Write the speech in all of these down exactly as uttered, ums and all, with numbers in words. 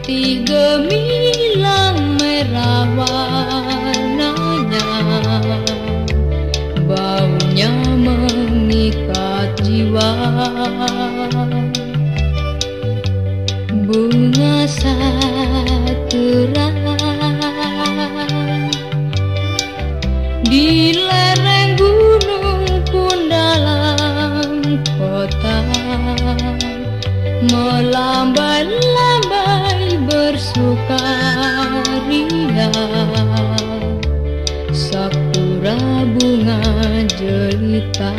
hati gemilang merah warnanya, baunya mengikat jiwa. Bunga sakura di lereng gunung pun dalam kota, melambai-lambai bersukaria. Sakura bunga jelita,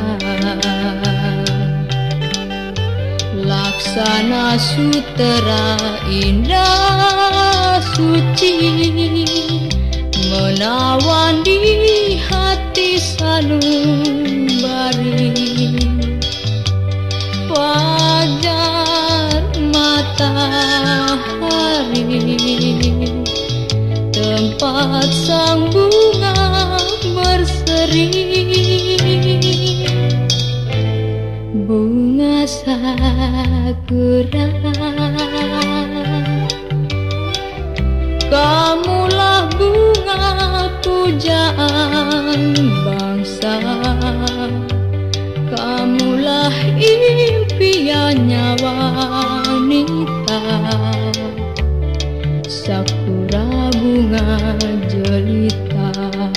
laksana sutera indah suci, menawan di hati sanubari. Fajar matahari, tempat sang bunga berseri. Bunga sakura, kamulah bunga pujaan bangsa, kamulah impiannya wanita. Sakura bunga jelita,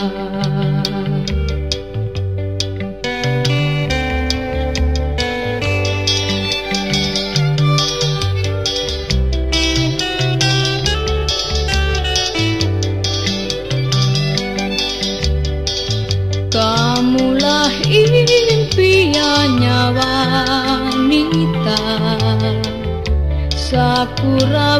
kamulah impiannya wanita. Sakura